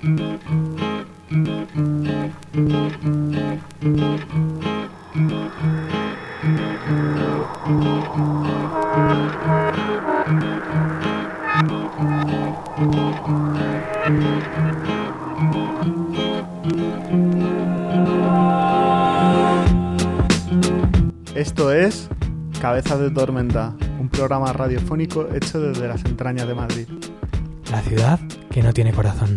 Esto es Cabezas de Tormenta, un programa radiofónico hecho desde las entrañas de Madrid. La ciudad que no tiene corazón.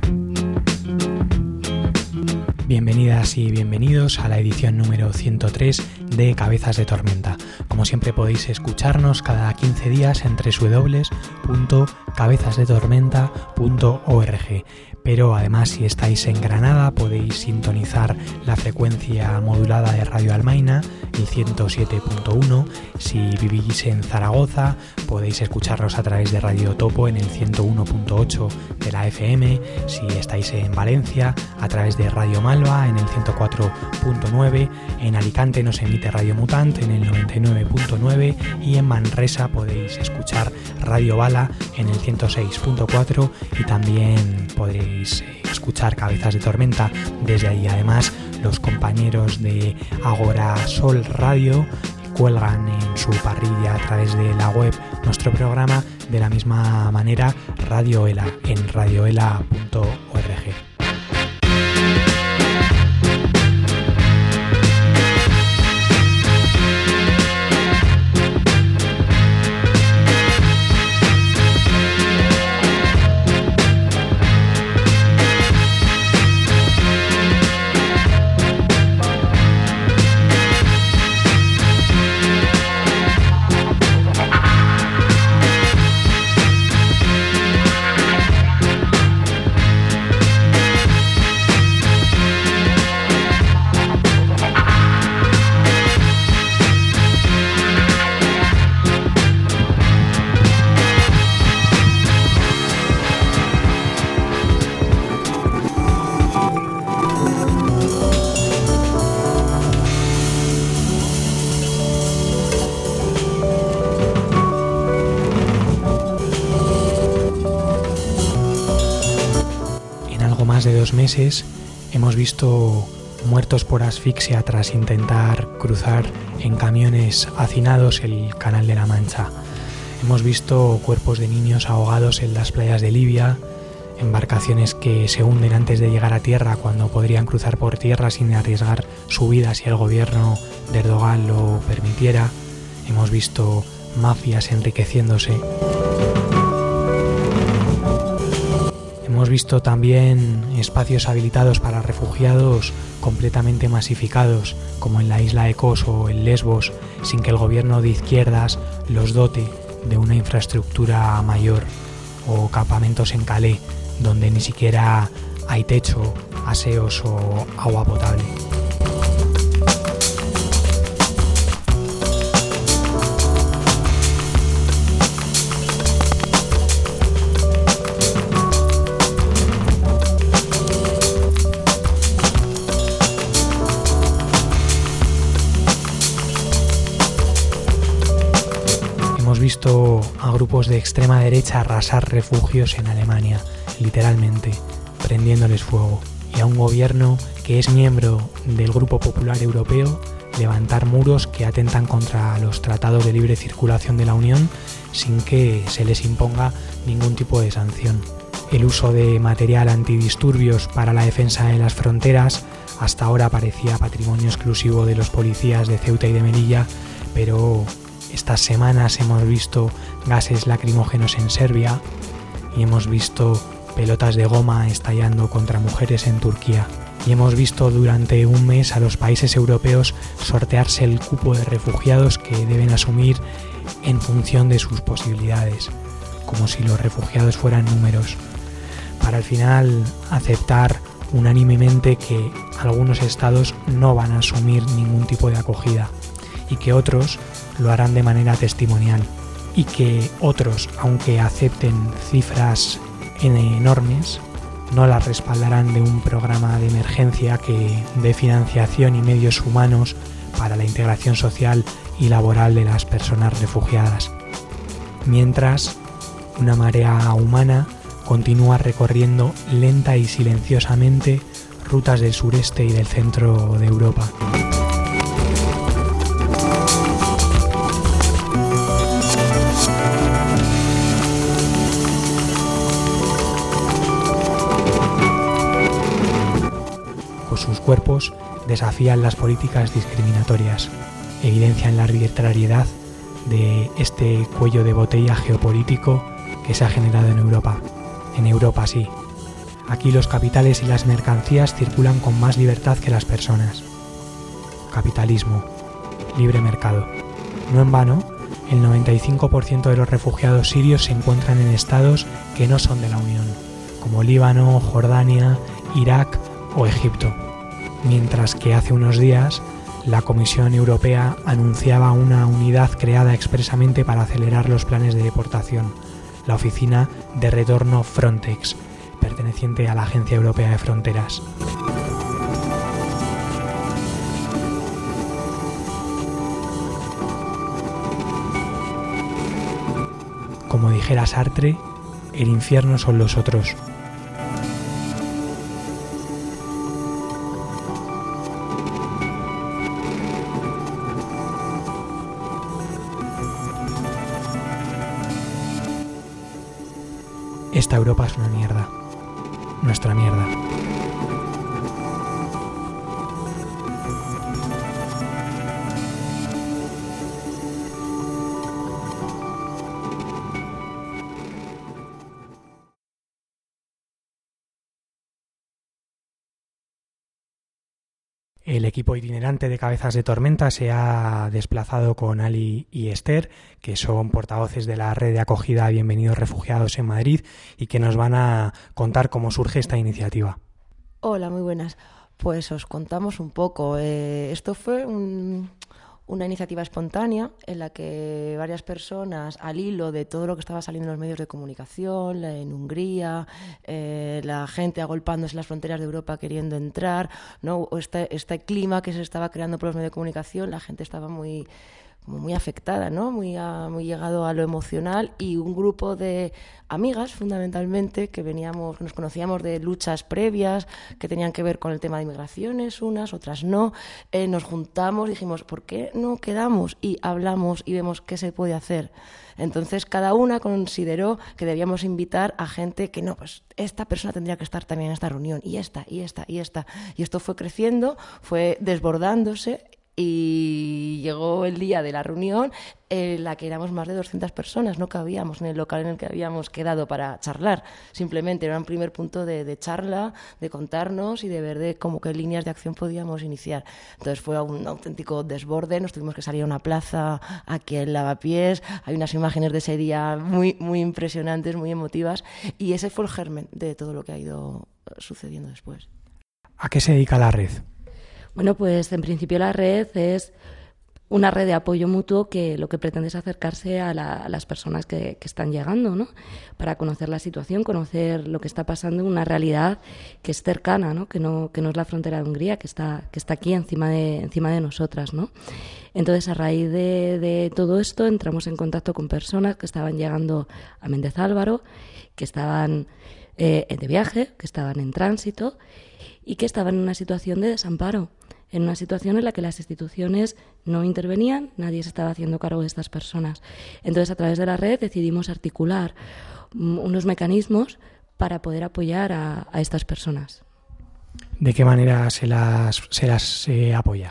Bienvenidas y bienvenidos a la edición número 103 de Cabezas de Tormenta. Como siempre podéis escucharnos cada 15 días en www.cabezasdetormenta.org. Pero además, si estáis en Granada, podéis sintonizar la frecuencia modulada de Radio Almaina, el 107.1. Si vivís en Zaragoza, podéis escucharnos a través de Radio Topo en el 101.8 de la FM. Si estáis en Valencia, a través de Radio Malva en el 104.9. En Alicante nos emite Radio Mutant en el 99.9 y en Manresa podéis escuchar Radio Bala en el 106.4 y también podréis escuchar Cabezas de Tormenta desde ahí. Además, los compañeros de Agora Sol Radio cuelgan en su parrilla a través de la web nuestro programa, de la misma manera Radio Ela en radioela.org. De 2 meses hemos visto muertos por asfixia tras intentar cruzar en camiones hacinados el Canal de la Mancha. Hemos visto cuerpos de niños ahogados en las playas de Libia, embarcaciones que se hunden antes de llegar a tierra cuando podrían cruzar por tierra sin arriesgar su vida si el gobierno de Erdogan lo permitiera. Hemos visto mafias enriqueciéndose. Hemos visto también espacios habilitados para refugiados completamente masificados, como en la isla de Kos o en Lesbos, sin que el gobierno de izquierdas los dote de una infraestructura mayor, o campamentos en Calais, donde ni siquiera hay techo, aseos o agua potable. Hemos visto a grupos de extrema derecha arrasar refugios en Alemania, literalmente, prendiéndoles fuego, y a un gobierno que es miembro del Grupo Popular Europeo levantar muros que atentan contra los tratados de libre circulación de la Unión sin que se les imponga ningún tipo de sanción. El uso de material antidisturbios para la defensa de las fronteras hasta ahora parecía patrimonio exclusivo de los policías de Ceuta y de Melilla, pero estas semanas hemos visto gases lacrimógenos en Serbia y hemos visto pelotas de goma estallando contra mujeres en Turquía. Y hemos visto durante un mes a los países europeos sortearse el cupo de refugiados que deben asumir en función de sus posibilidades, como si los refugiados fueran números, para al final aceptar unánimemente que algunos estados no van a asumir ningún tipo de acogida y que otros lo harán de manera testimonial, y que otros, aunque acepten cifras enormes, no las respaldarán de un programa de emergencia que dé financiación y medios humanos para la integración social y laboral de las personas refugiadas. Mientras, una marea humana continúa recorriendo lenta y silenciosamente rutas del sureste y del centro de Europa. Con sus cuerpos desafían las políticas discriminatorias, evidencian la arbitrariedad de este cuello de botella geopolítico que se ha generado en Europa. En Europa sí. Aquí los capitales y las mercancías circulan con más libertad que las personas. Capitalismo, libre mercado. No en vano, el 95% de los refugiados sirios se encuentran en estados que no son de la Unión, como Líbano, Jordania, Irak o Egipto. Mientras que hace unos días la Comisión Europea anunciaba una unidad creada expresamente para acelerar los planes de deportación, la Oficina de Retorno Frontex, perteneciente a la Agencia Europea de Fronteras. Como dijera Sartre, el infierno son los otros. Esta Europa es una mierda. Nuestra mierda. El equipo itinerante de Cabezas de Tormenta se ha desplazado con Ali y Esther, que son portavoces de la red de acogida Bienvenidos Refugiados en Madrid y que nos van a contar cómo surge esta iniciativa. Hola, muy buenas. Pues os contamos un poco. Esto fue una iniciativa espontánea en la que varias personas, al hilo de todo lo que estaba saliendo en los medios de comunicación, en Hungría, la gente agolpándose en las fronteras de Europa queriendo entrar, ¿no? O este clima que se estaba creando por los medios de comunicación, la gente estaba muy afectada, ¿no? Muy llegado a lo emocional, y un grupo de amigas, fundamentalmente, que nos conocíamos de luchas previas que tenían que ver con el tema de inmigraciones, unas, otras no, nos juntamos, dijimos, ¿por qué no quedamos y hablamos y vemos qué se puede hacer? Entonces cada una consideró que debíamos invitar a gente que no, pues esta persona tendría que estar también en esta reunión, y esta. Y esto fue creciendo, fue desbordándose, y llegó el día de la reunión en la que éramos más de 200 personas, no cabíamos en el local en el que habíamos quedado para charlar. Simplemente era un primer punto de charla, de contarnos y de ver de cómo qué líneas de acción podíamos iniciar. Entonces fue un auténtico desborde, nos tuvimos que salir a una plaza aquí en Lavapiés, hay unas imágenes de ese día muy, muy impresionantes, muy emotivas, y ese fue el germen de todo lo que ha ido sucediendo después. ¿A qué se dedica la red? Bueno, pues en principio la red es una red de apoyo mutuo que lo que pretende es acercarse a las personas que están llegando, ¿no? Para conocer la situación, conocer lo que está pasando en una realidad que es cercana, ¿no? Que no es la frontera de Hungría, que está aquí encima de nosotras, ¿no? Entonces, a raíz de todo esto, entramos en contacto con personas que estaban llegando a Méndez Álvaro, que estaban de viaje, que estaban en tránsito y que estaban en una situación de desamparo, en una situación en la que las instituciones no intervenían, nadie se estaba haciendo cargo de estas personas. Entonces, a través de la red decidimos articular unos mecanismos para poder apoyar a estas personas. ¿De qué manera se las apoya?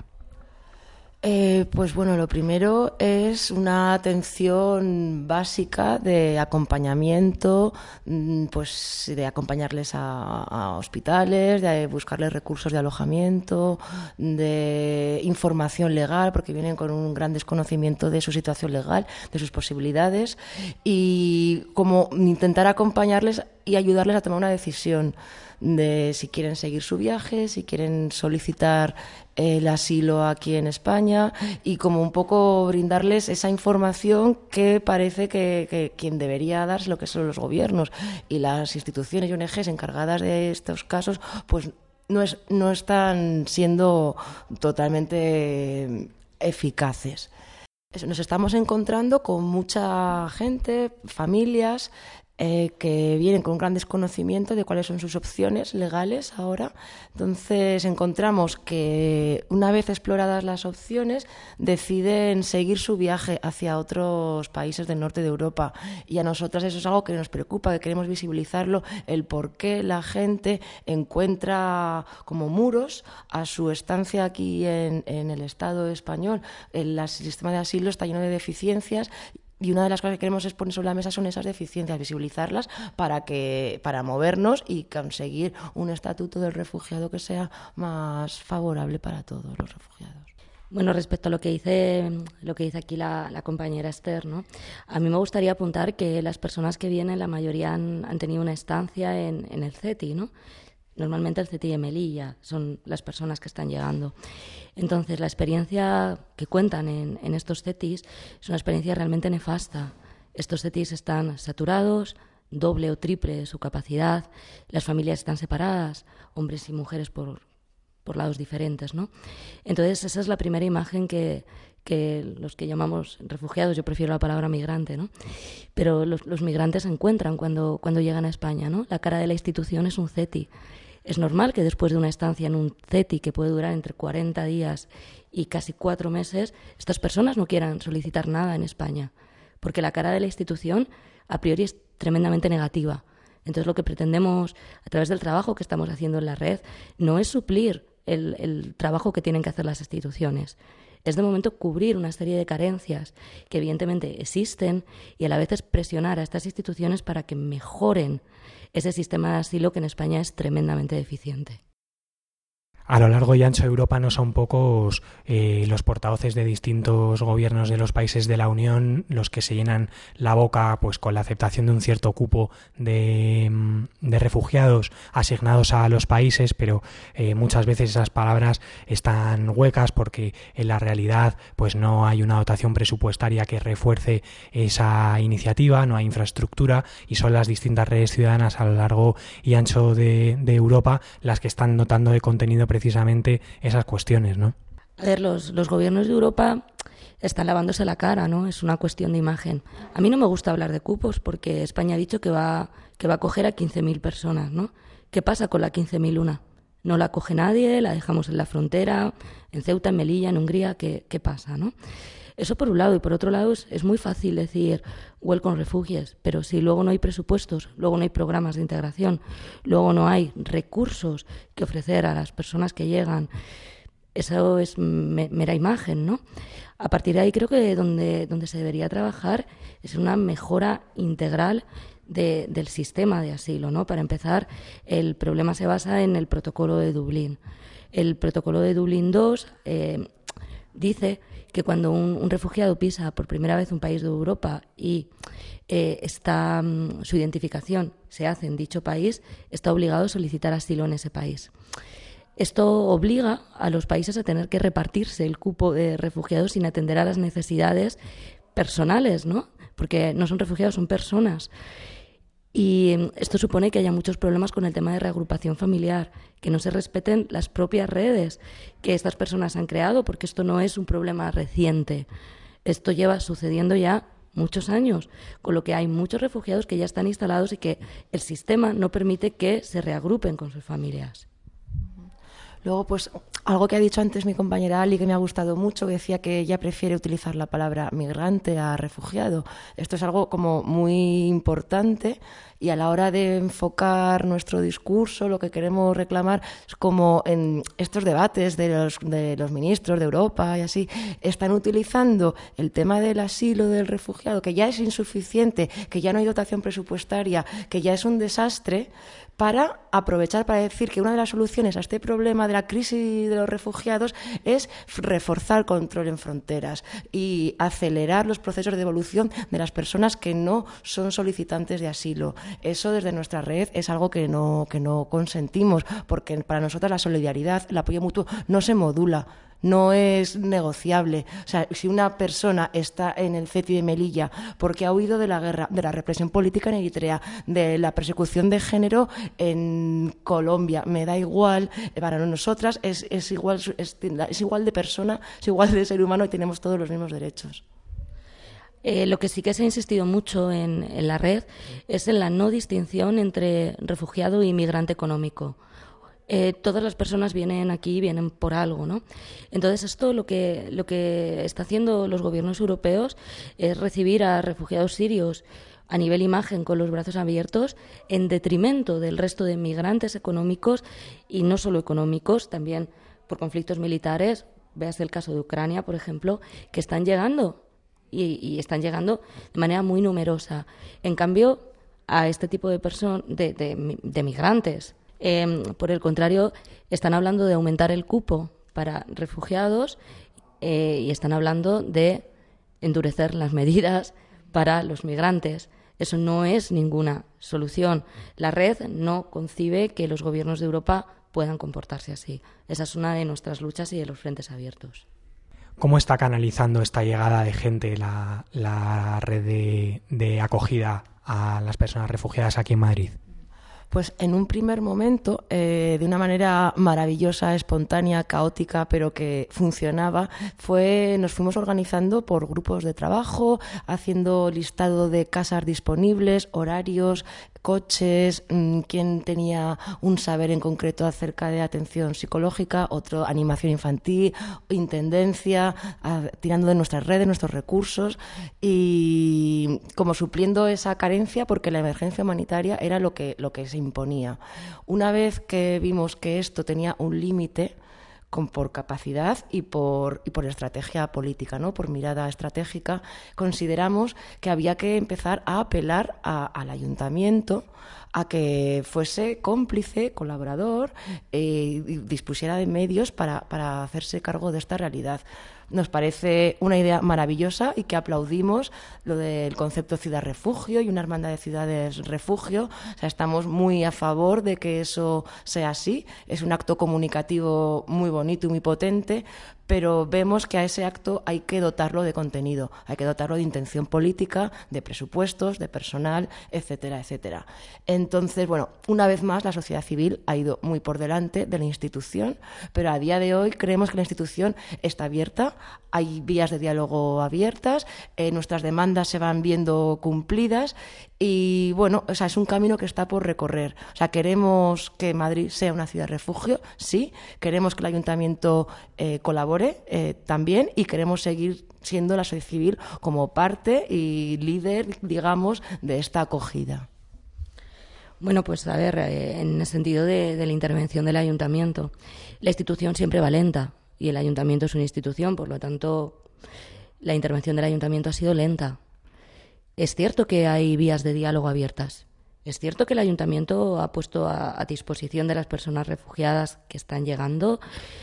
Pues bueno, lo primero es una atención básica de acompañamiento, pues de acompañarles a hospitales, de buscarles recursos de alojamiento, de información legal, porque vienen con un gran desconocimiento de su situación legal, de sus posibilidades, y como intentar acompañarles y ayudarles a tomar una decisión de si quieren seguir su viaje, si quieren solicitar el asilo aquí en España, y como un poco brindarles esa información que parece que quien debería dar es lo que son los gobiernos y las instituciones y ONGs encargadas de estos casos, pues no están siendo totalmente eficaces. Nos estamos encontrando con mucha gente, familias, que vienen con un gran desconocimiento de cuáles son sus opciones legales ahora. Entonces encontramos que una vez exploradas las opciones deciden seguir su viaje hacia otros países del norte de Europa, y a nosotras eso es algo que nos preocupa, que queremos visibilizarlo, el por qué la gente encuentra como muros a su estancia aquí en el Estado español. El sistema de asilo está lleno de deficiencias, y una de las cosas que queremos es poner sobre la mesa son esas deficiencias, visibilizarlas para movernos y conseguir un estatuto del refugiado que sea más favorable para todos los refugiados. Bueno, respecto a lo que dice aquí la compañera Esther, ¿no? A mí me gustaría apuntar que las personas que vienen, la mayoría han tenido una estancia en el CETI, ¿no? Normalmente el CETI de Melilla son las personas que están llegando. Entonces, la experiencia que cuentan en estos CETIs es una experiencia realmente nefasta. Estos CETIs están saturados, doble o triple su capacidad, las familias están separadas, hombres y mujeres por lados diferentes, ¿no? Entonces, esa es la primera imagen que los que llamamos refugiados, yo prefiero la palabra migrante, ¿no? Pero los migrantes se encuentran cuando llegan a España, ¿no? La cara de la institución es un CETI. Es normal que después de una estancia en un CETI que puede durar entre 40 días y casi 4 meses, estas personas no quieran solicitar nada en España, porque la cara de la institución a priori es tremendamente negativa. Entonces, lo que pretendemos a través del trabajo que estamos haciendo en la red no es suplir el trabajo que tienen que hacer las instituciones. Es de momento cubrir una serie de carencias que evidentemente existen, y a la vez es presionar a estas instituciones para que mejoren ese sistema de asilo que en España es tremendamente deficiente. A lo largo y ancho de Europa no son pocos los portavoces de distintos gobiernos de los países de la Unión los que se llenan la boca pues con la aceptación de un cierto cupo de refugiados asignados a los países, pero muchas veces esas palabras están huecas porque en la realidad pues no hay una dotación presupuestaria que refuerce esa iniciativa, no hay infraestructura, y son las distintas redes ciudadanas a lo largo y ancho de Europa las que están dotando de contenido precisamente esas cuestiones, ¿no? A ver, los gobiernos de Europa están lavándose la cara, ¿no? Es una cuestión de imagen. A mí no me gusta hablar de cupos porque España ha dicho que va a acoger a 15.000 personas, ¿no? ¿Qué pasa con la 15.001? No la acoge nadie, la dejamos en la frontera, en Ceuta, en Melilla, en Hungría, ¿qué pasa, no? Eso por un lado, y por otro lado es muy fácil decir welcome refugees, pero si luego no hay presupuestos, luego no hay programas de integración, luego no hay recursos que ofrecer a las personas que llegan, eso es mera imagen, ¿no? A partir de ahí creo que donde se debería trabajar es una mejora integral del sistema de asilo, ¿no? Para empezar, el problema se basa en el protocolo de Dublín. El protocolo de Dublín II dice que cuando un refugiado pisa por primera vez un país de Europa y su identificación se hace en dicho país, está obligado a solicitar asilo en ese país. Esto obliga a los países a tener que repartirse el cupo de refugiados sin atender a las necesidades personales, ¿no? Porque no son refugiados, son personas. Y esto supone que haya muchos problemas con el tema de reagrupación familiar, que no se respeten las propias redes que estas personas han creado, porque esto no es un problema reciente. Esto lleva sucediendo ya muchos años, con lo que hay muchos refugiados que ya están instalados y que el sistema no permite que se reagrupen con sus familias. Luego, pues, algo que ha dicho antes mi compañera Ali, que me ha gustado mucho, que decía que ella prefiere utilizar la palabra migrante a refugiado. Esto es algo como muy importante, y a la hora de enfocar nuestro discurso, lo que queremos reclamar es como en estos debates de los ministros de Europa y así, están utilizando el tema del asilo del refugiado, que ya es insuficiente, que ya no hay dotación presupuestaria, que ya es un desastre, para aprovechar para decir que una de las soluciones a este problema de la crisis de los refugiados es reforzar el control en fronteras y acelerar los procesos de devolución de las personas que no son solicitantes de asilo. Eso desde nuestra red es algo que no consentimos, porque para nosotros la solidaridad, el apoyo mutuo no se modula, no es negociable. O sea, si una persona está en el CETI de Melilla porque ha huido de la guerra, de la represión política en Eritrea, de la persecución de género en Colombia, me da igual, para nosotras es igual de persona, es igual de ser humano y tenemos todos los mismos derechos. Lo que sí que se ha insistido mucho en la red es en la no distinción entre refugiado y migrante económico. Todas las personas vienen por algo, ¿no? Entonces esto lo que está haciendo los gobiernos europeos es recibir a refugiados sirios a nivel imagen con los brazos abiertos en detrimento del resto de migrantes económicos, y no solo económicos, también por conflictos militares. Veas el caso de Ucrania, por ejemplo, que están llegando y están llegando de manera muy numerosa. En cambio, a este tipo de migrantes, por el contrario, están hablando de aumentar el cupo para refugiados y están hablando de endurecer las medidas para los migrantes. Eso no es ninguna solución. La red no concibe que los gobiernos de Europa puedan comportarse así. Esa es una de nuestras luchas y de los frentes abiertos. ¿Cómo está canalizando esta llegada de gente la red de acogida a las personas refugiadas aquí en Madrid? Pues en un primer momento, de una manera maravillosa, espontánea, caótica, pero que funcionaba, nos fuimos organizando por grupos de trabajo, haciendo listado de casas disponibles, horarios, coches, quién tenía un saber en concreto acerca de atención psicológica, otro animación infantil, intendencia, tirando de nuestras redes, nuestros recursos, y como supliendo esa carencia, porque la emergencia humanitaria era lo que se imponía. Una vez que vimos que esto tenía un límite, por capacidad y por estrategia política, ¿no? Por mirada estratégica, consideramos que había que empezar a apelar al ayuntamiento a que fuese cómplice, colaborador, y dispusiera de medios para hacerse cargo de esta realidad. Nos parece una idea maravillosa y que aplaudimos lo del concepto ciudad-refugio y una hermandad de ciudades-refugio. O sea, estamos muy a favor de que eso sea así. Es un acto comunicativo muy bonito y muy potente, pero vemos que a ese acto hay que dotarlo de contenido, hay que dotarlo de intención política, de presupuestos, de personal, etcétera, etcétera. Entonces, bueno, una vez más la sociedad civil ha ido muy por delante de la institución, pero a día de hoy creemos que la institución está abierta, hay vías de diálogo abiertas, nuestras demandas se van viendo cumplidas y, bueno, o sea, es un camino que está por recorrer. O sea, queremos que Madrid sea una ciudad refugio, sí, queremos que el ayuntamiento colabore también, y queremos seguir siendo la sociedad civil como parte y líder, digamos, de esta acogida. Bueno, pues a ver, en el sentido de la intervención del ayuntamiento, la institución siempre va lenta y el ayuntamiento es una institución, por lo tanto, la intervención del ayuntamiento ha sido lenta. Es cierto que hay vías de diálogo abiertas. Es cierto que el ayuntamiento ha puesto a disposición de las personas refugiadas que están llegando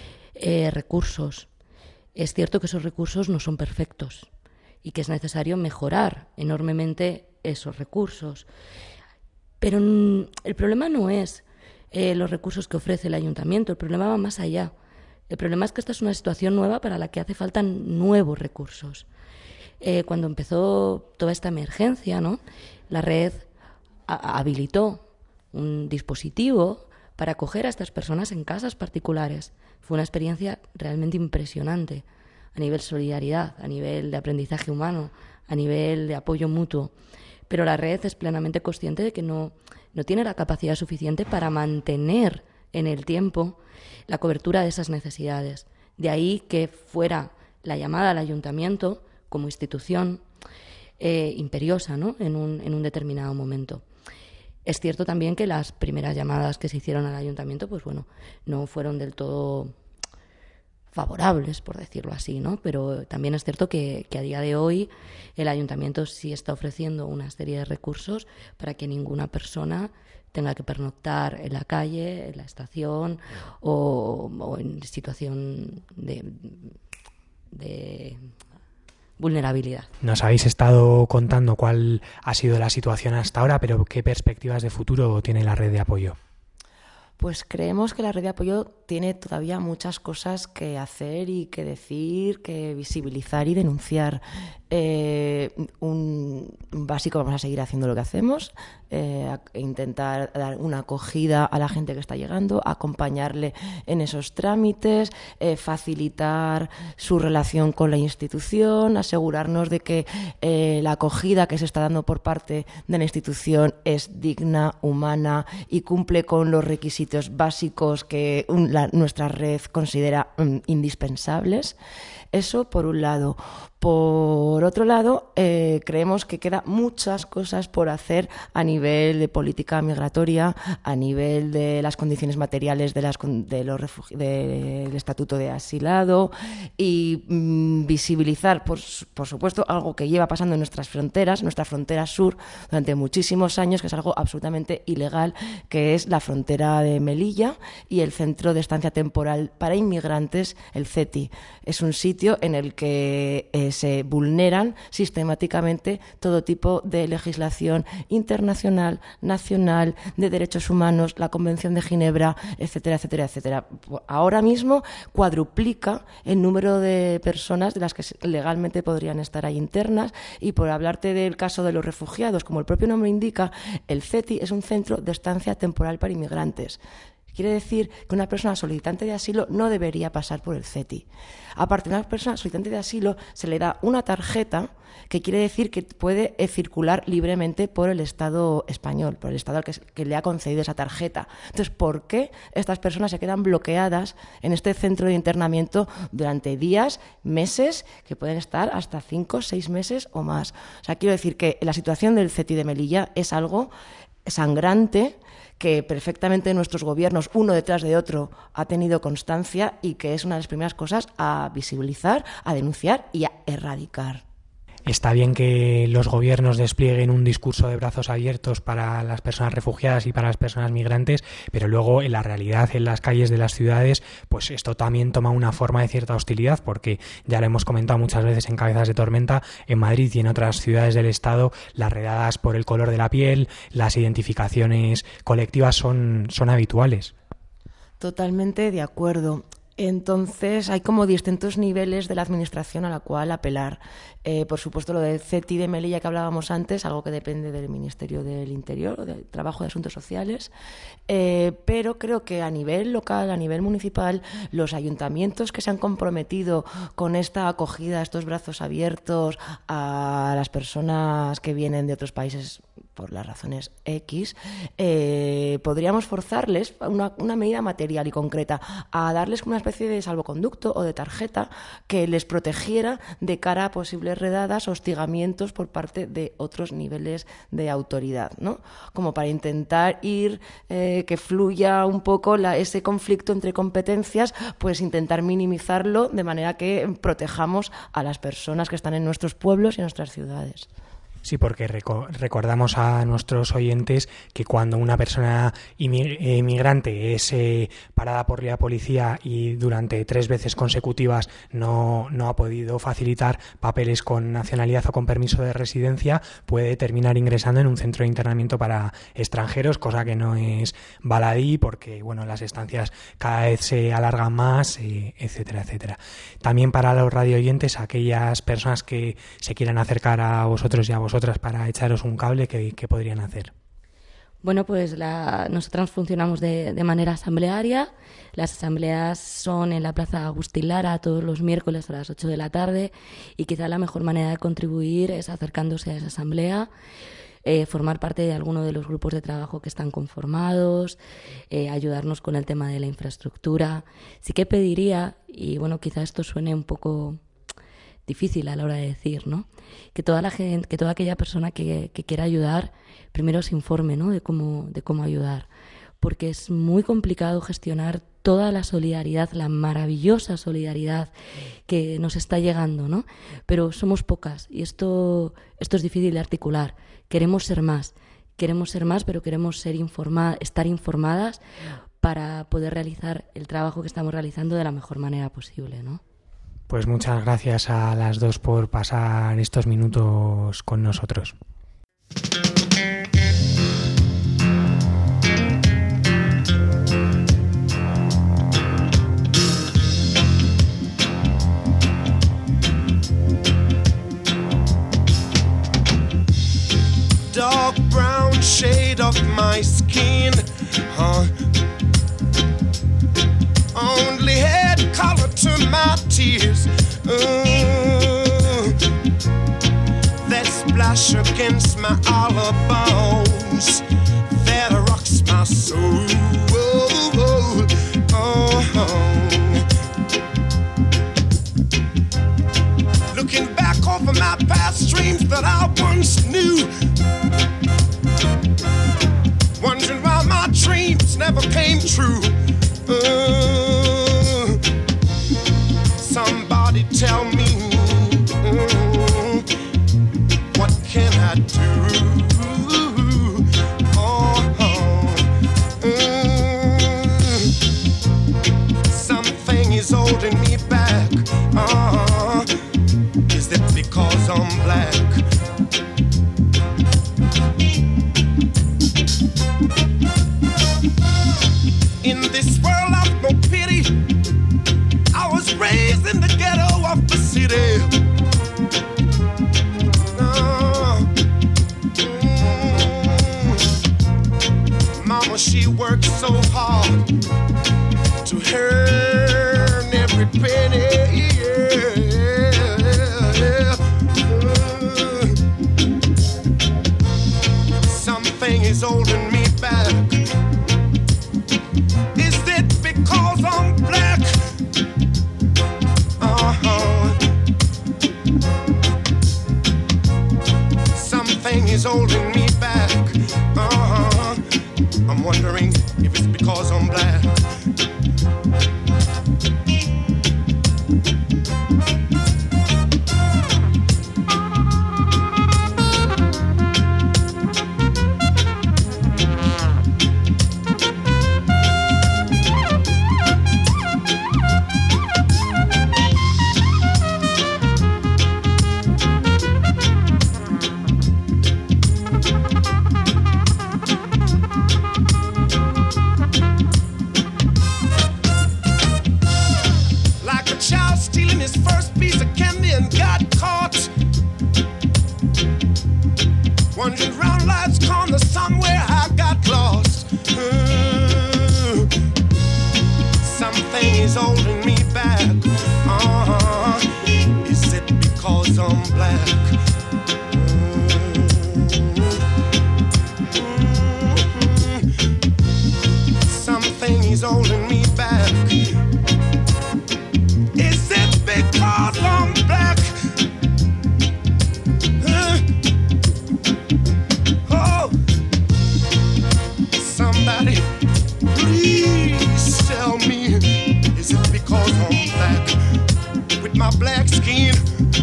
recursos. Es cierto que esos recursos no son perfectos y que es necesario mejorar enormemente esos recursos. Pero el problema no es los recursos que ofrece el ayuntamiento, el problema va más allá. El problema es que esta es una situación nueva para la que hace falta nuevos recursos. Cuando empezó toda esta emergencia, ¿no?, la red habilitó un dispositivo para acoger a estas personas en casas particulares. Fue una experiencia realmente impresionante a nivel solidaridad, a nivel de aprendizaje humano, a nivel de apoyo mutuo. Pero la red es plenamente consciente de que no tiene la capacidad suficiente para mantener en el tiempo la cobertura de esas necesidades. De ahí que fuera la llamada al ayuntamiento como institución imperiosa, ¿no?, en un determinado momento. Es cierto también que las primeras llamadas que se hicieron al ayuntamiento, pues bueno, no fueron del todo favorables, por decirlo así, ¿no? Pero también es cierto que a día de hoy el ayuntamiento sí está ofreciendo una serie de recursos para que ninguna persona tenga que pernoctar en la calle, en la estación o en situación de vulnerabilidad. Nos habéis estado contando cuál ha sido la situación hasta ahora, pero ¿qué perspectivas de futuro tiene la red de apoyo? Pues creemos que la red de apoyo tiene todavía muchas cosas que hacer y que decir, que visibilizar y denunciar. Un básico, vamos a seguir haciendo lo que hacemos, intentar dar una acogida a la gente que está llegando, acompañarle en esos trámites, facilitar su relación con la institución, asegurarnos de que la acogida que se está dando por parte de la institución es digna, humana y cumple con los requisitos básicos que nuestra red considera indispensables. Eso por un lado. Por otro lado, creemos que quedan muchas cosas por hacer a nivel de política migratoria, a nivel de las condiciones materiales del estatuto de asilado y visibilizar, por supuesto, algo que lleva pasando en nuestra frontera sur, durante muchísimos años, que es algo absolutamente ilegal, que es la frontera de Melilla y el Centro de Estancia Temporal para Inmigrantes, el CETI. Es un sitio en el que se vulneran sistemáticamente todo tipo de legislación internacional, nacional, de derechos humanos, la Convención de Ginebra, etcétera, etcétera, etcétera. Ahora mismo cuadruplica el número de personas de las que legalmente podrían estar ahí internas, y por hablarte del caso de los refugiados, como el propio nombre indica, el CETI es un centro de estancia temporal para inmigrantes. Quiere decir que una persona solicitante de asilo no debería pasar por el CETI. Aparte, a una persona solicitante de asilo se le da una tarjeta que quiere decir que puede circular libremente por el Estado español, por el Estado al que le ha concedido esa tarjeta. Entonces, ¿por qué estas personas se quedan bloqueadas en este centro de internamiento durante días, meses, que pueden estar hasta 5, 6 meses o más? O sea, quiero decir que la situación del CETI de Melilla es algo sangrante, que perfectamente nuestros gobiernos, uno detrás de otro, ha tenido constancia y que es una de las primeras cosas a visibilizar, a denunciar y a erradicar. Está bien que los gobiernos desplieguen un discurso de brazos abiertos para las personas refugiadas y para las personas migrantes, pero luego en la realidad, en las calles de las ciudades, pues esto también toma una forma de cierta hostilidad, porque ya lo hemos comentado muchas veces en Cabezas de Tormenta, en Madrid y en otras ciudades del Estado, las redadas por el color de la piel, las identificaciones colectivas son habituales. Totalmente de acuerdo. Entonces, hay como distintos niveles de la administración a la cual apelar. Por supuesto, lo del CETI de Melilla que hablábamos antes, algo que depende del Ministerio del Interior o del Trabajo y Asuntos Sociales, pero creo que a nivel local, a nivel municipal, los ayuntamientos que se han comprometido con esta acogida, estos brazos abiertos a las personas que vienen de otros países por las razones X, podríamos forzarles una medida material y concreta a darles una especie de salvoconducto o de tarjeta que les protegiera de cara a posibles redadas o hostigamientos por parte de otros niveles de autoridad, ¿no? Como para intentar que fluya un poco ese conflicto entre competencias, pues intentar minimizarlo de manera que protejamos a las personas que están en nuestros pueblos y en nuestras ciudades. Sí, porque recordamos a nuestros oyentes que cuando una persona inmigrante es parada por la policía y durante 3 veces consecutivas no ha podido facilitar papeles con nacionalidad o con permiso de residencia, puede terminar ingresando en un centro de internamiento para extranjeros, cosa que no es baladí porque bueno, las estancias cada vez se alargan más, etcétera, etcétera. También para los radioyentes, aquellas personas que se quieran acercar a vosotros y a vosotras para echaros un cable, ¿qué podrían hacer? Bueno, pues nosotras funcionamos de manera asamblearia. Las asambleas son en la Plaza Agustín Lara todos los miércoles a las 8 de la tarde y quizá la mejor manera de contribuir es acercándose a esa asamblea, formar parte de alguno de los grupos de trabajo que están conformados, ayudarnos con el tema de la infraestructura. Sí que pediría, y bueno, quizá esto suene un poco difícil a la hora de decir, ¿no? Que toda aquella persona que quiera ayudar, primero se informe, ¿no? de cómo ayudar, porque es muy complicado gestionar toda la solidaridad, la maravillosa solidaridad que nos está llegando, ¿no? Pero somos pocas y esto es difícil de articular. Queremos ser más, pero queremos estar informadas para poder realizar el trabajo que estamos realizando de la mejor manera posible, ¿no? Pues muchas gracias a las dos por pasar estos minutos con nosotros. my tears that splash against my hollow bones, that rocks my soul. Looking back over my past dreams that I once knew, wondering why my dreams never came true. Somebody tell me, what can I do? Something is holding me back. Is it because I'm black? In this world of no pity, I was raised in the ghetto of the city. Mama, she worked so hard to earn every penny. Something is holding me back. Is it because I'm black? Something is holding me back. I'm wondering if it's because I'm black. Wandering round life's corner, somewhere I got lost. Something is holding me back. Is it because I'm black? Something is holding me back. Is it because I'm black? Somebody, please tell me, is it because I'm black, with my black skin?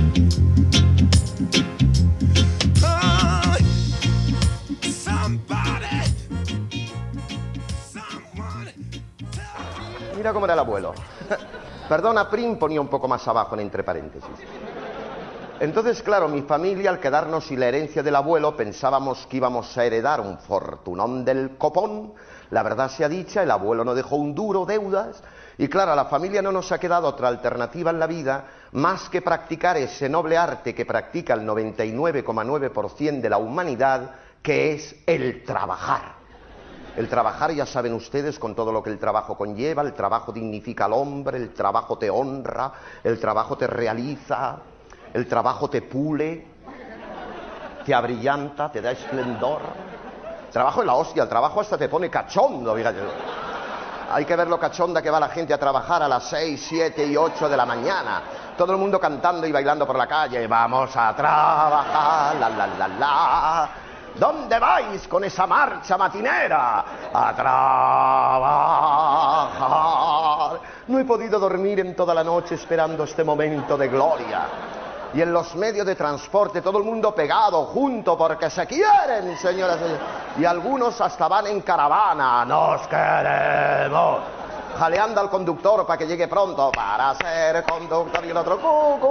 Mira cómo era el abuelo. Perdona, Prim ponía un poco más abajo en entre paréntesis. Entonces, claro, mi familia, al quedarnos sin la herencia del abuelo, pensábamos que íbamos a heredar un fortunón del copón. La verdad sea dicha, el abuelo no dejó un duro, deudas. Y claro, a la familia no nos ha quedado otra alternativa en la vida más que practicar ese noble arte que practica el 99,9% de la humanidad, que es el trabajar. El trabajar, ya saben ustedes, con todo lo que el trabajo conlleva. El trabajo dignifica al hombre, el trabajo te honra, el trabajo te realiza. El trabajo te pule, te abrillanta, te da esplendor. El trabajo es la hostia, el trabajo hasta te pone cachondo, fíjate. Hay que ver lo cachonda que va la gente a trabajar a las 6, 7 y 8 de la mañana. Todo el mundo cantando y bailando por la calle. Vamos a trabajar, la, la, la, la. ¿Dónde vais con esa marcha matinera? A trabajar. No he podido dormir en toda la noche esperando este momento de gloria. Y en los medios de transporte todo el mundo pegado, junto, porque se quieren, señoras y señores. Y algunos hasta van en caravana. ¡Nos queremos! Jaleando al conductor para que llegue pronto, para ser conductor. Y el otro,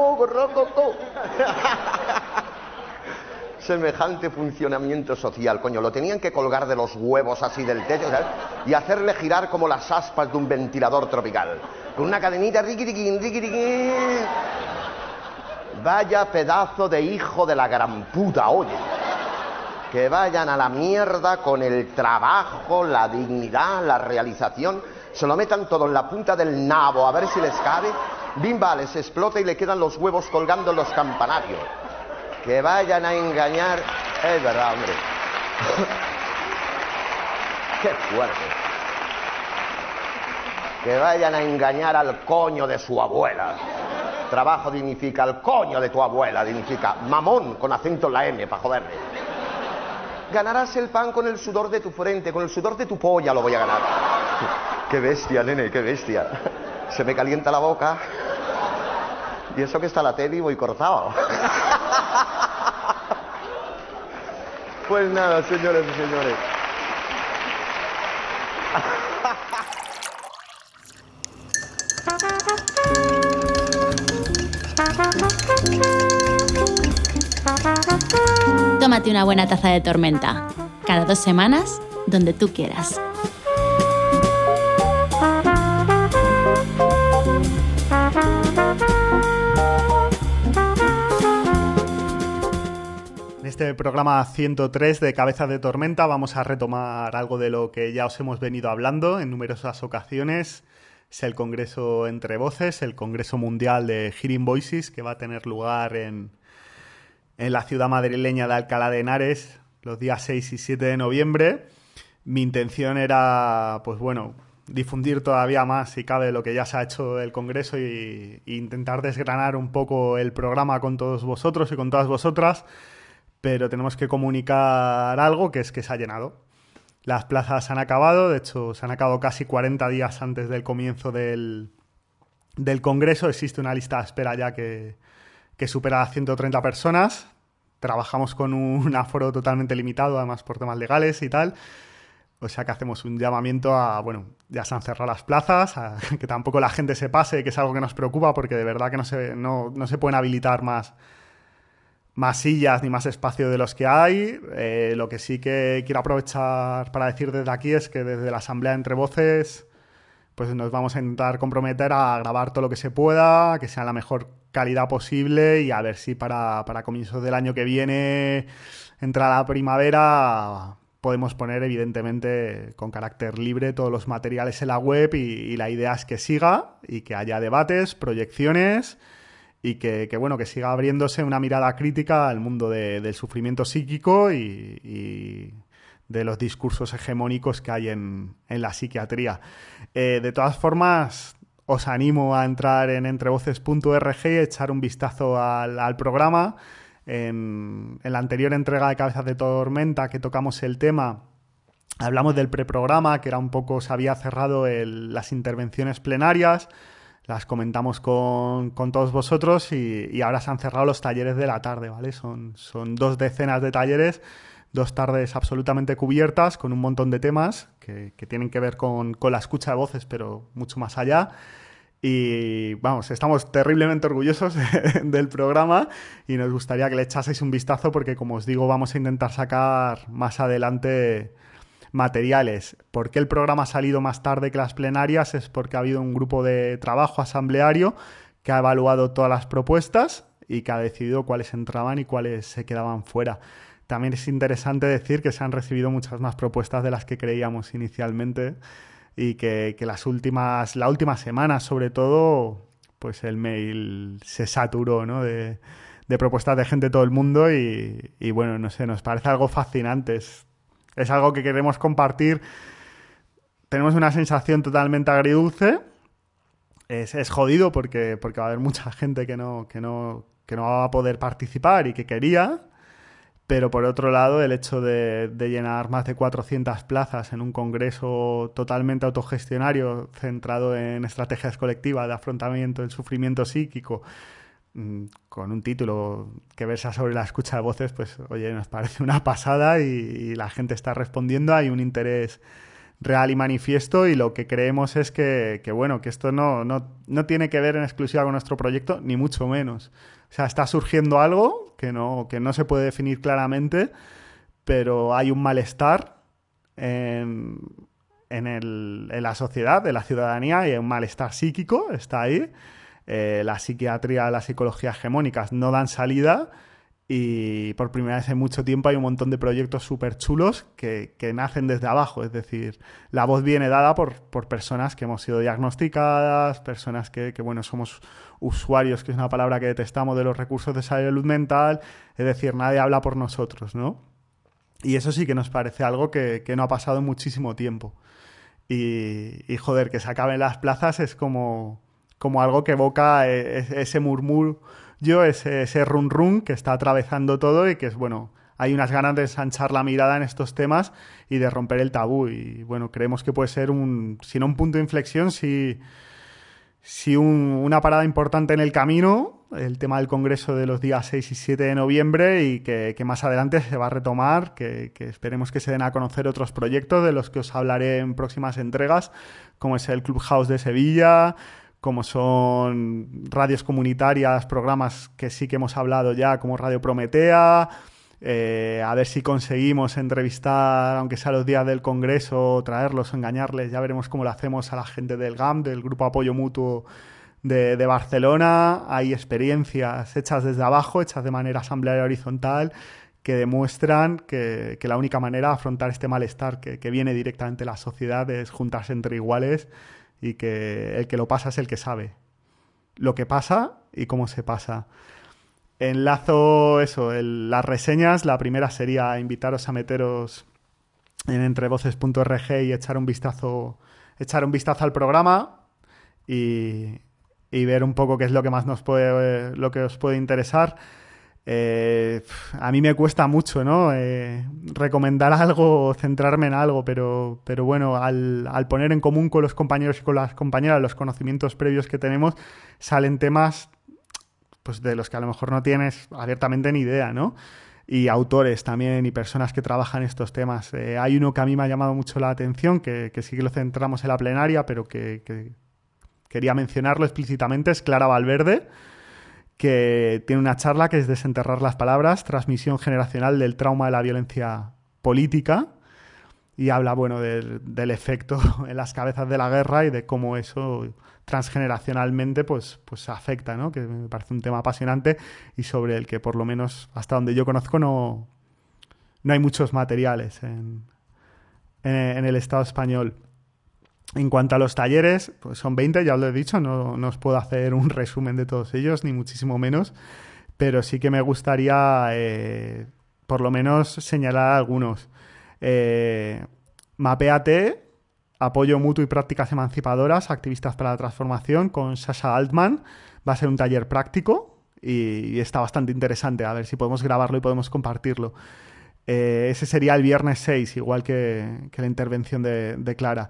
semejante funcionamiento social, coño, lo tenían que colgar de los huevos así del techo, ¿sabes? Y hacerle girar como las aspas de un ventilador tropical. Con una cadenita, riquitiquín, riquitiquín. Vaya pedazo de hijo de la gran puta, oye. Que vayan a la mierda con el trabajo, la dignidad, la realización. Se lo metan todo en la punta del nabo a ver si les cabe. Bimba, les explota y le quedan los huevos colgando en los campanarios. Que vayan a engañar. Es verdad, hombre. Qué fuerte. Que vayan a engañar al coño de su abuela. Trabajo dignifica, al coño de tu abuela dignifica. Mamón, con acento en la M, para joderle. Ganarás el pan con el sudor de tu frente, con el sudor de tu polla lo voy a ganar. Qué bestia, nene, qué bestia. Se me calienta la boca. Y eso que está la tele y voy cortado. Pues nada, señores y señores. Tómate una buena taza de tormenta. Cada 2 semanas, donde tú quieras. En este programa 103 de Cabezas de Tormenta vamos a retomar algo de lo que ya os hemos venido hablando en numerosas ocasiones. Es el Congreso Entre Voces, el Congreso Mundial de Hearing Voices, que va a tener lugar en la ciudad madrileña de Alcalá de Henares los días 6 y 7 de noviembre. Mi intención era, pues bueno, difundir todavía más, si cabe, lo que ya se ha hecho el Congreso y intentar desgranar un poco el programa con todos vosotros y con todas vosotras, pero tenemos que comunicar algo, que es que se ha llenado. Las plazas se han acabado, de hecho se han acabado casi 40 días antes del comienzo del Congreso. Existe una lista de espera ya que supera las 130 personas. Trabajamos con un aforo totalmente limitado, además por temas legales y tal. O sea que hacemos un llamamiento a, bueno, ya se han cerrado las plazas, a que tampoco la gente se pase, que es algo que nos preocupa porque de verdad que no se pueden habilitar más sillas ni más espacio de los que hay. Lo que sí que quiero aprovechar para decir desde aquí es que desde la Asamblea Entre Voces pues nos vamos a intentar comprometer a grabar todo lo que se pueda, que sea la mejor calidad posible y a ver si para comienzos del año que viene, entra la primavera, podemos poner evidentemente con carácter libre todos los materiales en la web y la idea es que siga y que haya debates, proyecciones y que siga abriéndose una mirada crítica al mundo del sufrimiento psíquico y de los discursos hegemónicos que hay en la psiquiatría. De todas formas, os animo a entrar en entrevoces.org y echar un vistazo al programa. En la anterior entrega de Cabezas de Tormenta, que tocamos el tema, hablamos del preprograma, que era un poco, se había cerrado las intervenciones plenarias, las comentamos con todos vosotros y ahora se han cerrado los talleres de la tarde, ¿vale? Son 2 decenas de talleres, 2 tardes absolutamente cubiertas con un montón de temas que tienen que ver con la escucha de voces, pero mucho más allá. Y vamos, estamos terriblemente orgullosos del programa y nos gustaría que le echaseis un vistazo porque, como os digo, vamos a intentar sacar más adelante materiales. ¿Por qué el programa ha salido más tarde que las plenarias? Es porque ha habido un grupo de trabajo asambleario que ha evaluado todas las propuestas y que ha decidido cuáles entraban y cuáles se quedaban fuera. También es interesante decir que se han recibido muchas más propuestas de las que creíamos inicialmente y que la última semana, sobre todo, pues el mail se saturó, ¿no?, de propuestas de gente de todo el mundo y bueno, no sé, nos parece algo fascinante. Es algo que queremos compartir. Tenemos una sensación totalmente agridulce. Es jodido porque va a haber mucha gente que no va a poder participar y que quería. Pero por otro lado, el hecho de llenar más de 400 plazas en un congreso totalmente autogestionario, centrado en estrategias colectivas de afrontamiento del sufrimiento psíquico, con un título que versa sobre la escucha de voces, pues oye, nos parece una pasada y la gente está respondiendo, hay un interés real y manifiesto y lo que creemos es que esto no tiene que ver en exclusiva con nuestro proyecto, ni mucho menos. O sea, está surgiendo algo que no se puede definir claramente, pero hay un malestar en la sociedad, en la ciudadanía, y un malestar psíquico, está ahí. La psiquiatría, la psicología hegemónicas no dan salida y por primera vez en mucho tiempo hay un montón de proyectos súper chulos que nacen desde abajo. Es decir, la voz viene dada por personas que hemos sido diagnosticadas, personas que bueno, somos usuarios, que es una palabra que detestamos, de los recursos de salud mental. Es decir, nadie habla por nosotros, ¿no? Y eso sí que nos parece algo que no ha pasado en muchísimo tiempo. Y joder, que se acaben las plazas es como algo que evoca ese murmullo, ese run run que está atravesando todo y que es, bueno, hay unas ganas de ensanchar la mirada en estos temas y de romper el tabú. Y bueno, creemos que puede ser si no un punto de inflexión, sí una parada importante en el camino, el tema del congreso de los días 6 y 7 de noviembre, y que más adelante se va a retomar, que esperemos que se den a conocer otros proyectos de los que os hablaré en próximas entregas, como es el Clubhouse de Sevilla, como son radios comunitarias, programas que sí que hemos hablado ya, como Radio Prometea. A ver si conseguimos entrevistar, aunque sea los días del congreso, traerlos, engañarles. Ya veremos cómo lo hacemos a la gente del GAM, del Grupo Apoyo Mutuo de Barcelona. Hay experiencias hechas desde abajo, hechas de manera asamblearia horizontal, que demuestran que la única manera de afrontar este malestar que viene directamente de la sociedad es juntarse entre iguales, y que el que lo pasa es el que sabe lo que pasa y cómo se pasa. Enlazo las reseñas. La primera sería invitaros a meteros en entrevoces.org y echar un vistazo al programa y ver un poco qué es lo que más lo que os puede interesar. A mí me cuesta mucho, ¿no? Recomendar algo, centrarme en algo, pero bueno, al poner en común con los compañeros y con las compañeras los conocimientos previos que tenemos, salen temas pues de los que a lo mejor no tienes abiertamente ni idea, ¿no? Y autores también y personas que trabajan estos temas. Hay uno que a mí me ha llamado mucho la atención, que sí que lo centramos en la plenaria, pero que quería mencionarlo explícitamente, es Clara Valverde, que tiene una charla que es Desenterrar las palabras, transmisión generacional del trauma de la violencia política, y habla, bueno, del efecto en las cabezas de la guerra y de cómo eso transgeneracionalmente pues afecta, ¿no? Que me parece un tema apasionante y sobre el que, por lo menos hasta donde yo conozco, no hay muchos materiales en el Estado español. En cuanto a los talleres, pues son 20, ya os lo he dicho, no os puedo hacer un resumen de todos ellos, ni muchísimo menos, pero sí que me gustaría por lo menos señalar algunos. Mapéate, apoyo mutuo y prácticas emancipadoras, activistas para la transformación, con Sasha Altman. Va a ser un taller práctico y está bastante interesante, a ver si podemos grabarlo y podemos compartirlo. Ese sería el viernes 6, igual que la intervención de Clara.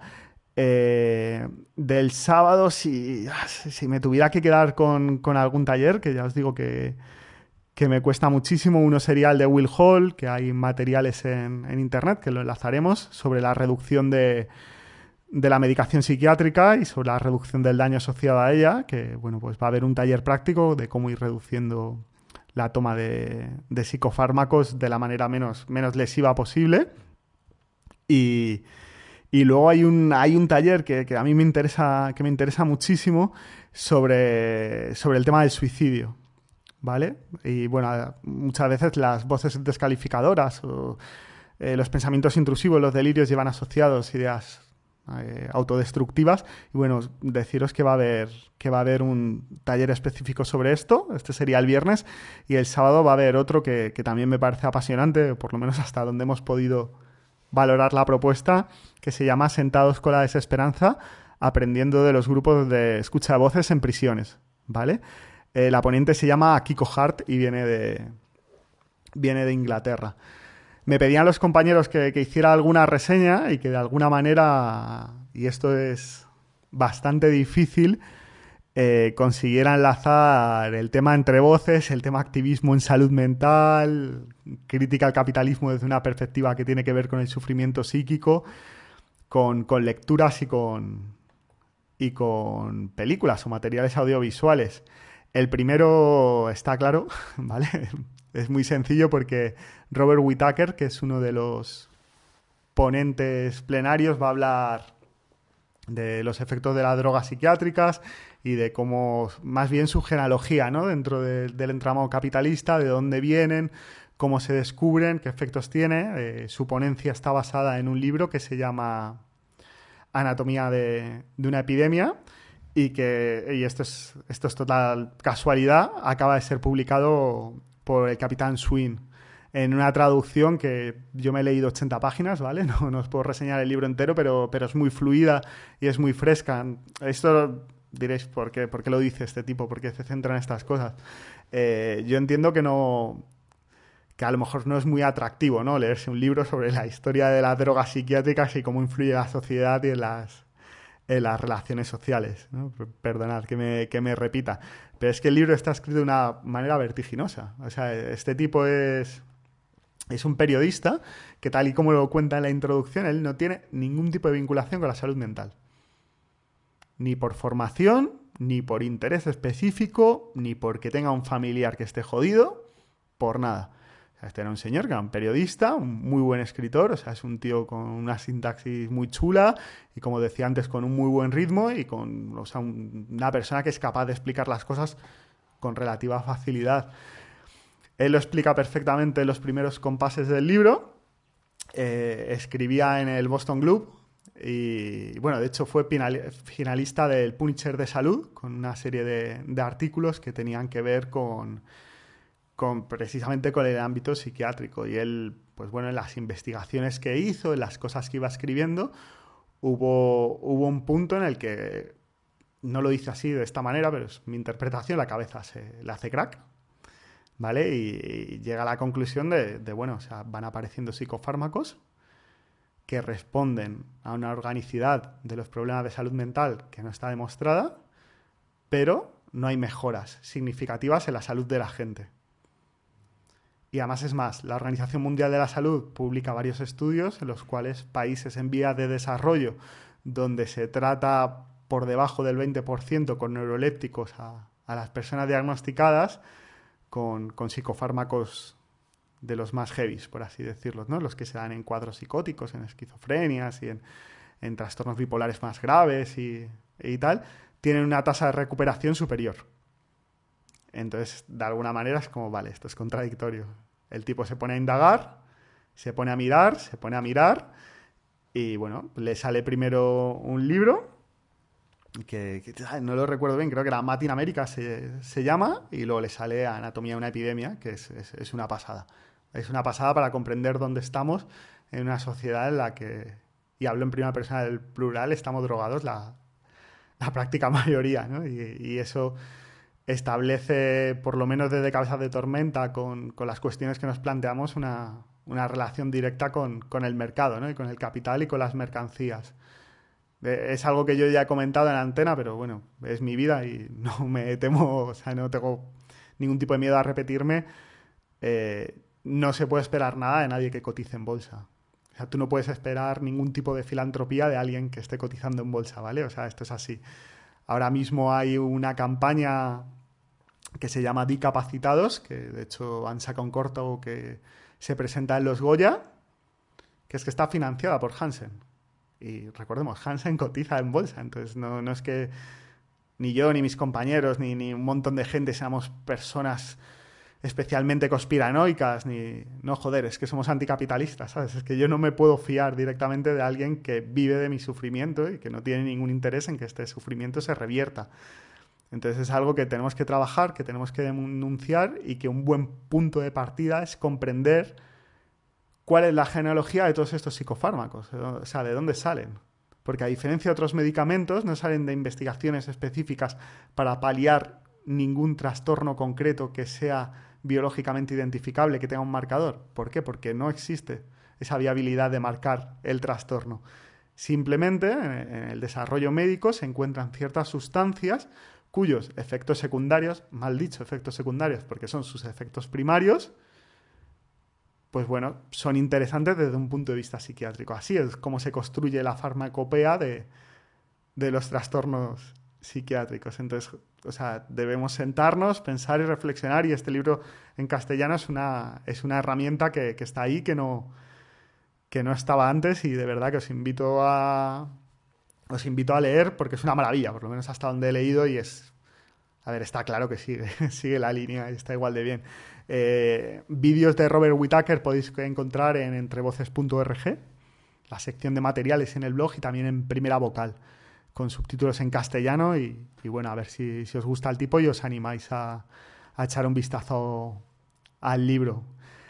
Del sábado, si me tuviera que quedar con algún taller, que ya os digo que me cuesta muchísimo, uno sería el de Will Hall, que hay materiales en internet, que lo enlazaremos, sobre la reducción de la medicación psiquiátrica y sobre la reducción del daño asociado a ella, que bueno, pues va a haber un taller práctico de cómo ir reduciendo la toma de psicofármacos de la manera menos lesiva posible. Y luego hay un taller que a mí me interesa muchísimo sobre el tema del suicidio, ¿vale? Y bueno, muchas veces las voces descalificadoras o los pensamientos intrusivos, los delirios llevan asociados ideas autodestructivas. Y bueno, deciros que va a haber un taller específico sobre esto. Este sería el viernes, y el sábado va a haber otro que también me parece apasionante, por lo menos hasta donde hemos podido valorar la propuesta, que se llama Sentados con la desesperanza, aprendiendo de los grupos de escucha de voces en prisiones, ¿vale? La ponente se llama Kiko Hart y viene de Inglaterra. Me pedían los compañeros que hiciera alguna reseña y que de alguna manera, y esto es bastante difícil, consiguiera enlazar el tema entre voces, el tema activismo en salud mental, crítica al capitalismo desde una perspectiva que tiene que ver con el sufrimiento psíquico, con lecturas y con películas o materiales audiovisuales. El primero está claro, ¿vale? Es muy sencillo porque Robert Whittaker, que es uno de los ponentes plenarios, va a hablar de los efectos de las drogas psiquiátricas y de cómo, más bien su genealogía, ¿no? Dentro del entramado capitalista, de dónde vienen, cómo se descubren, qué efectos tiene. Su ponencia está basada en un libro que se llama Anatomía de una epidemia y esto es total casualidad, acaba de ser publicado por el capitán Swin en una traducción que yo me he leído 80 páginas, ¿vale? No os puedo reseñar el libro entero, pero es muy fluida y es muy fresca. Esto diréis, ¿por qué lo dice este tipo? ¿Por qué se centra en estas cosas? Yo entiendo que a lo mejor no es muy atractivo, ¿no? Leerse un libro sobre la historia de las drogas psiquiátricas y cómo influye la sociedad y en las relaciones sociales, ¿no? Perdonad que me repita. Pero es que el libro está escrito de una manera vertiginosa. O sea, este tipo es un periodista que, tal y como lo cuenta en la introducción, él no tiene ningún tipo de vinculación con la salud mental. Ni por formación, ni por interés específico, ni porque tenga un familiar que esté jodido, por nada. O sea, este era un señor que era un periodista, un muy buen escritor, o sea, es un tío con una sintaxis muy chula y, como decía antes, con un muy buen ritmo y con, o sea, una persona que es capaz de explicar las cosas con relativa facilidad. Él lo explica perfectamente en los primeros compases del libro. Escribía en el Boston Globe y, bueno, de hecho fue finalista del Pulitzer de Salud, con una serie de artículos que tenían que ver precisamente con el ámbito psiquiátrico. Y él, pues bueno, en las investigaciones que hizo, en las cosas que iba escribiendo, hubo un punto en el que, no lo dice así de esta manera, pero es mi interpretación, la cabeza se le hace crack, ¿vale? Y llega a la conclusión de bueno, o sea, van apareciendo psicofármacos que responden a una organicidad de los problemas de salud mental que no está demostrada, pero no hay mejoras significativas en la salud de la gente. Y además, es más, la Organización Mundial de la Salud publica varios estudios en los cuales países en vías de desarrollo, donde se trata por debajo del 20% con neurolépticos a las personas diagnosticadas, con psicofármacos de los más heavies, por así decirlo, ¿no? Los que se dan en cuadros psicóticos, en esquizofrenias y en trastornos bipolares más graves y tal, tienen una tasa de recuperación superior. Entonces, de alguna manera es como, vale, esto es contradictorio. El tipo se pone a indagar, se pone a mirar y, bueno, le sale primero un libro que no lo recuerdo bien, creo que era Mad in America se llama, y luego le sale Anatomía de una epidemia, que es una pasada. Es una pasada para comprender dónde estamos en una sociedad en la que, y hablo en primera persona del plural, estamos drogados la práctica mayoría, ¿no? Y eso establece, por lo menos desde Cabezas de Tormenta, con las cuestiones que nos planteamos, una relación directa con el mercado, ¿no? Y con el capital y con las mercancías. Es algo que yo ya he comentado en Antena, pero bueno, es mi vida y no me temo, o sea, no tengo ningún tipo de miedo a repetirme. No se puede esperar nada de nadie que cotice en bolsa. O sea, tú no puedes esperar ningún tipo de filantropía de alguien que esté cotizando en bolsa, ¿vale? O sea, esto es así. Ahora mismo hay una campaña que se llama Discapacitados, que de hecho han sacado un corto que se presenta en los Goya, que es que está financiada por Hansen. Y recordemos, Hansen cotiza en bolsa, entonces no es que ni yo, ni mis compañeros, ni un montón de gente seamos personas especialmente conspiranoicas, no, joder, es que somos anticapitalistas, ¿sabes? Es que yo no me puedo fiar directamente de alguien que vive de mi sufrimiento y que no tiene ningún interés en que este sufrimiento se revierta. Entonces es algo que tenemos que trabajar, que tenemos que denunciar, y que un buen punto de partida es comprender cuál es la genealogía de todos estos psicofármacos, o sea, de dónde salen. Porque a diferencia de otros medicamentos, no salen de investigaciones específicas para paliar ningún trastorno concreto que sea biológicamente identificable, que tenga un marcador. ¿Por qué? Porque no existe esa viabilidad de marcar el trastorno. Simplemente, en el desarrollo médico se encuentran ciertas sustancias cuyos efectos secundarios, mal dicho efectos secundarios, porque son sus efectos primarios, pues bueno, son interesantes desde un punto de vista psiquiátrico. Así es como se construye la farmacopea de los trastornos psiquiátricos. Entonces, o sea, debemos sentarnos, pensar y reflexionar, y este libro en castellano es una herramienta que está ahí, que no estaba antes, y de verdad que os invito a os invito a leer porque es una maravilla, por lo menos hasta donde he leído, y es... A ver, está claro que sigue la línea y está igual de bien. Vídeos de Robert Whittaker podéis encontrar en entrevoces.org, la sección de materiales en el blog y también en Primera Vocal, con subtítulos en castellano y bueno, a ver si os gusta el tipo y os animáis a echar un vistazo al libro.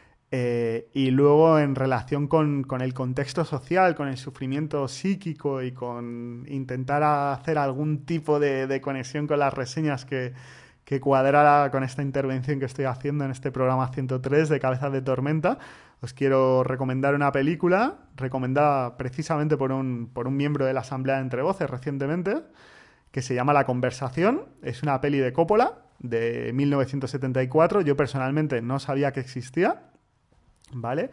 Y luego en relación con el contexto social, con el sufrimiento psíquico y con intentar hacer algún tipo de conexión con las reseñas que cuadrara con esta intervención que estoy haciendo en este programa 103 de Cabezas de Tormenta, os quiero recomendar una película recomendada precisamente por un miembro de la Asamblea de Entre Voces recientemente, que se llama La Conversación. Es una peli de Coppola de 1974. Yo personalmente no sabía que existía, ¿vale?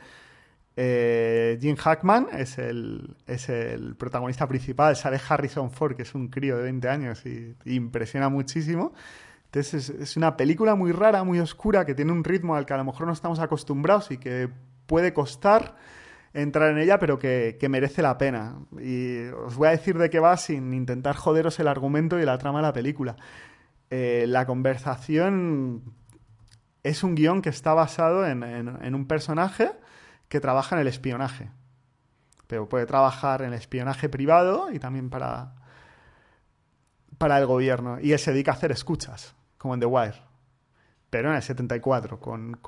Gene Hackman es el protagonista principal. Sale Harrison Ford, que es un crío de 20 años y impresiona muchísimo. Entonces es una película muy rara, muy oscura, que tiene un ritmo al que a lo mejor no estamos acostumbrados y que puede costar entrar en ella, pero que merece la pena. Y os voy a decir de qué va sin intentar joderos el argumento y la trama de la película. La Conversación es un guión que está basado en un personaje que trabaja en el espionaje. Pero puede trabajar en el espionaje privado y también para el gobierno. Y él se dedica a hacer escuchas, como en The Wire. Pero en el 74, con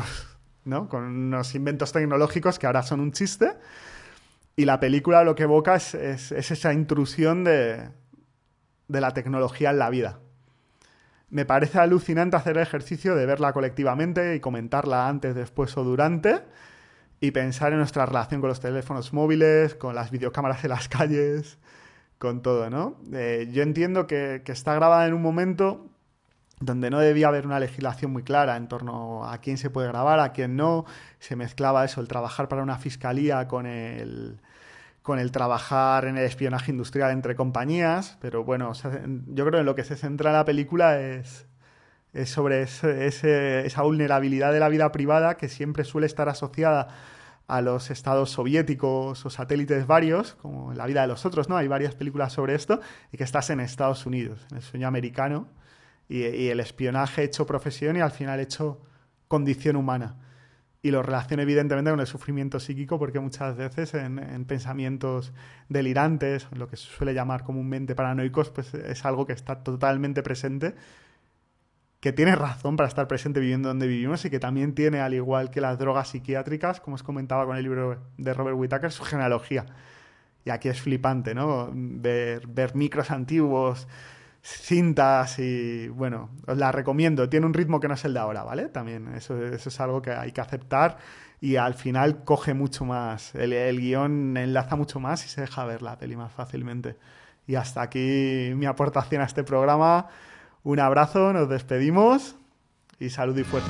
unos inventos tecnológicos que ahora son un chiste. Y la película lo que evoca es esa intrusión de la tecnología en la vida. Me parece alucinante hacer el ejercicio de verla colectivamente y comentarla antes, después o durante, y pensar en nuestra relación con los teléfonos móviles, con las videocámaras en las calles, con todo, ¿no? Yo entiendo que está grabada en un momento donde no debía haber una legislación muy clara en torno a quién se puede grabar, a quién no. Se mezclaba eso, el trabajar para una fiscalía con el trabajar en el espionaje industrial entre compañías, pero bueno, yo creo que en lo que se centra la película es sobre esa vulnerabilidad de la vida privada que siempre suele estar asociada a los estados soviéticos o satélites varios, como en La vida de los otros, ¿no? Hay varias películas sobre esto, y que estás en Estados Unidos, en el sueño americano, y el espionaje hecho profesión y al final hecho condición humana. Y lo relaciona evidentemente con el sufrimiento psíquico, porque muchas veces en pensamientos delirantes, lo que se suele llamar comúnmente paranoicos, pues es algo que está totalmente presente, que tiene razón para estar presente viviendo donde vivimos y que también tiene, al igual que las drogas psiquiátricas, como os comentaba con el libro de Robert Whittaker, su genealogía. Y aquí es flipante, ¿no? Ver micros antiguos, cintas y, bueno, os la recomiendo. Tiene un ritmo que no es el de ahora, ¿vale? También eso es algo que hay que aceptar y al final coge mucho más. El guión enlaza mucho más y se deja ver la peli más fácilmente. Y hasta aquí mi aportación a este programa. Un abrazo, nos despedimos y salud y fuerza.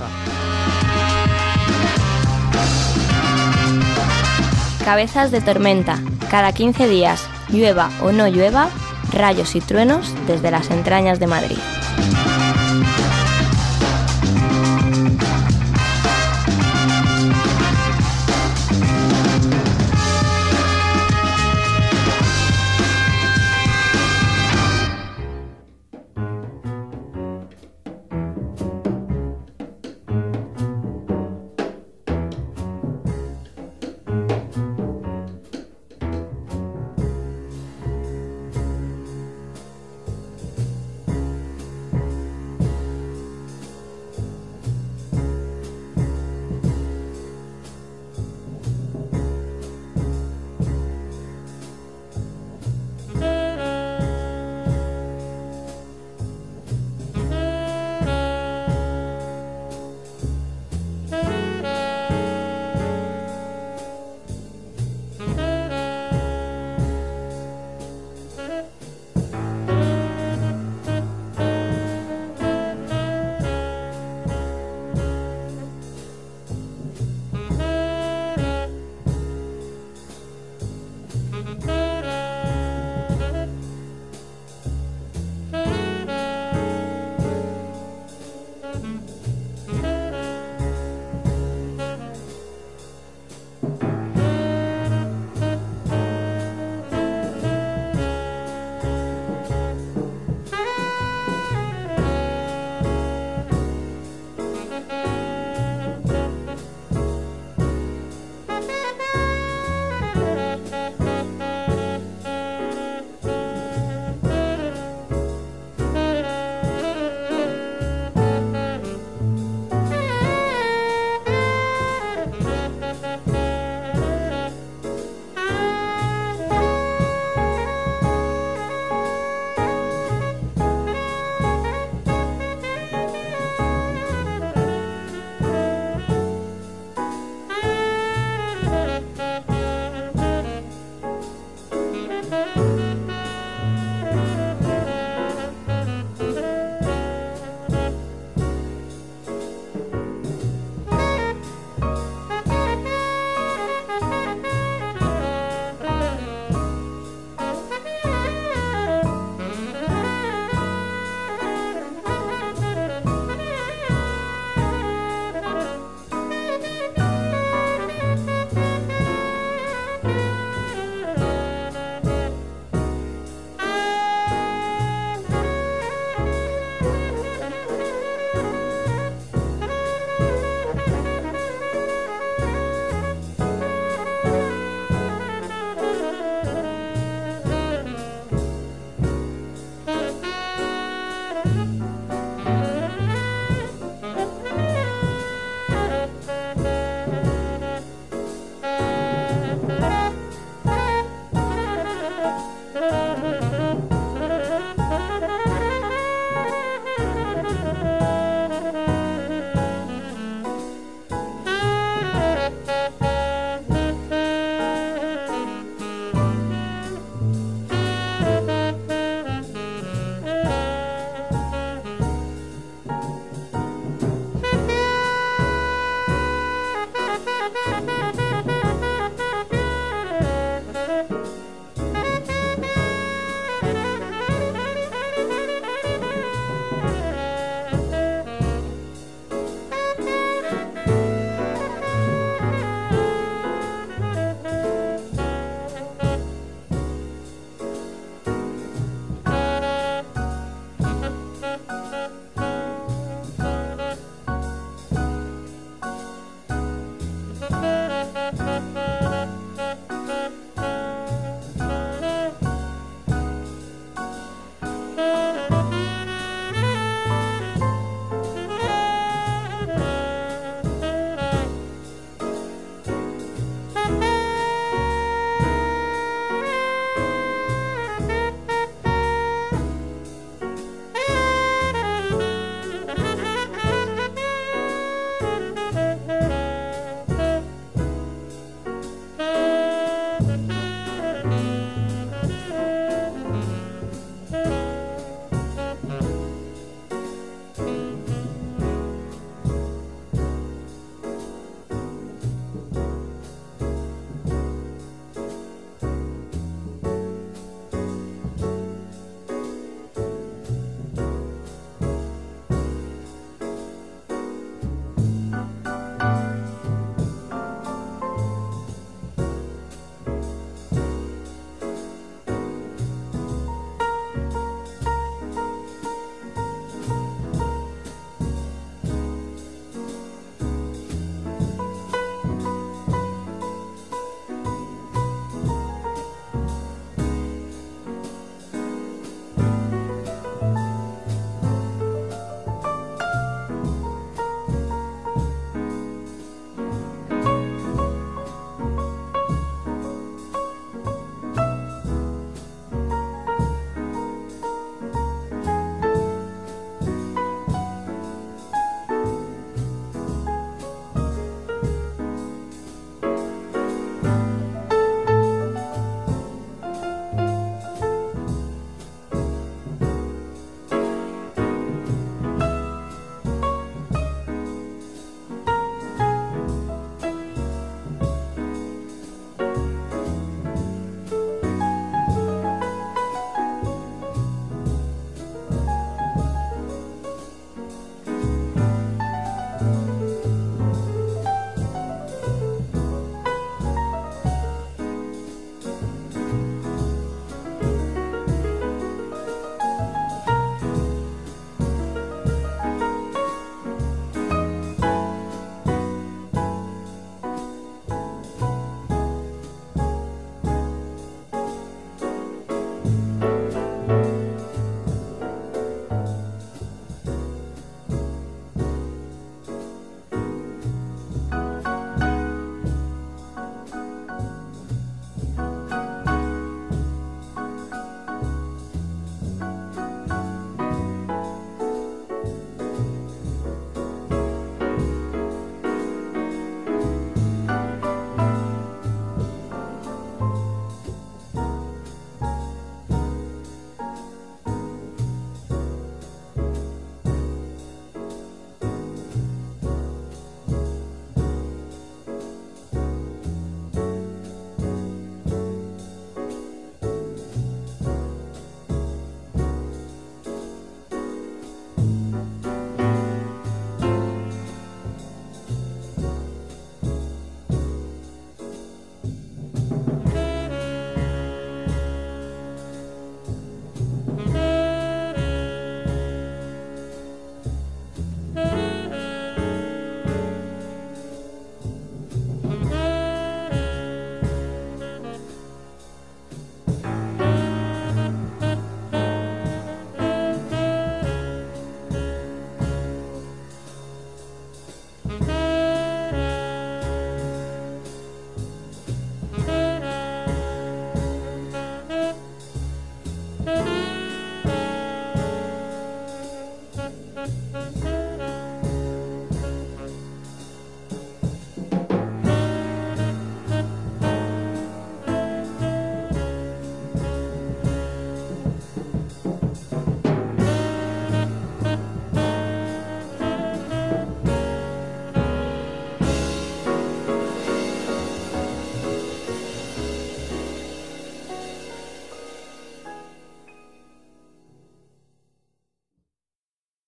Cabezas de Tormenta. Cada 15 días, llueva o no llueva, rayos y truenos desde las entrañas de Madrid.